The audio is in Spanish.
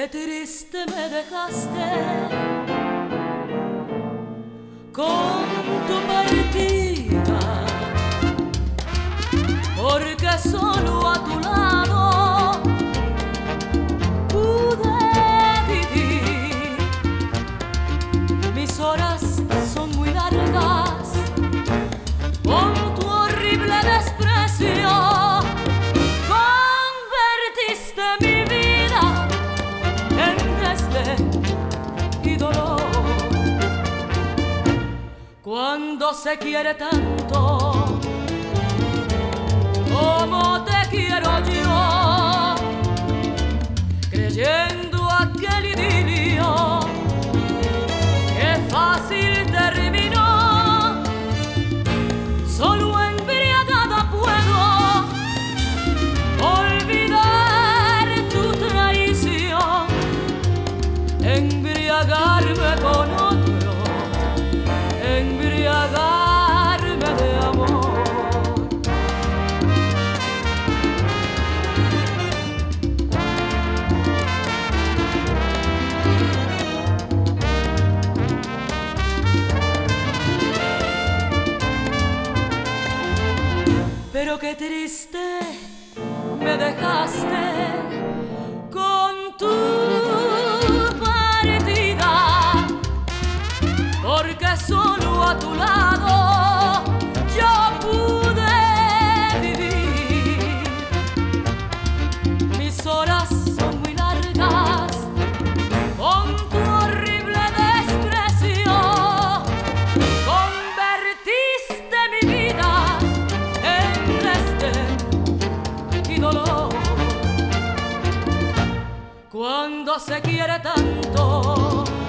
Qué triste me dejaste con tu partida, porque solo a tu lado pude vivir. Mis horas son muy largas con tu horrible desprecio. Convertiste mi vida en desdén y dolor. Cuando se quiere tanto como te quiero yo, creyendo aquel idilio que fácil terminó, solo embriagada puedo olvidar tu traición, embriagarme con otro, embriagarme de amor. Pero qué triste me dejaste con tu partida, porque solo a tu lado yo pude vivir. Mis horas son muy largas con tu horrible desprecio. Convertiste mi vida en desdén y dolor. Cuando se quiere tanto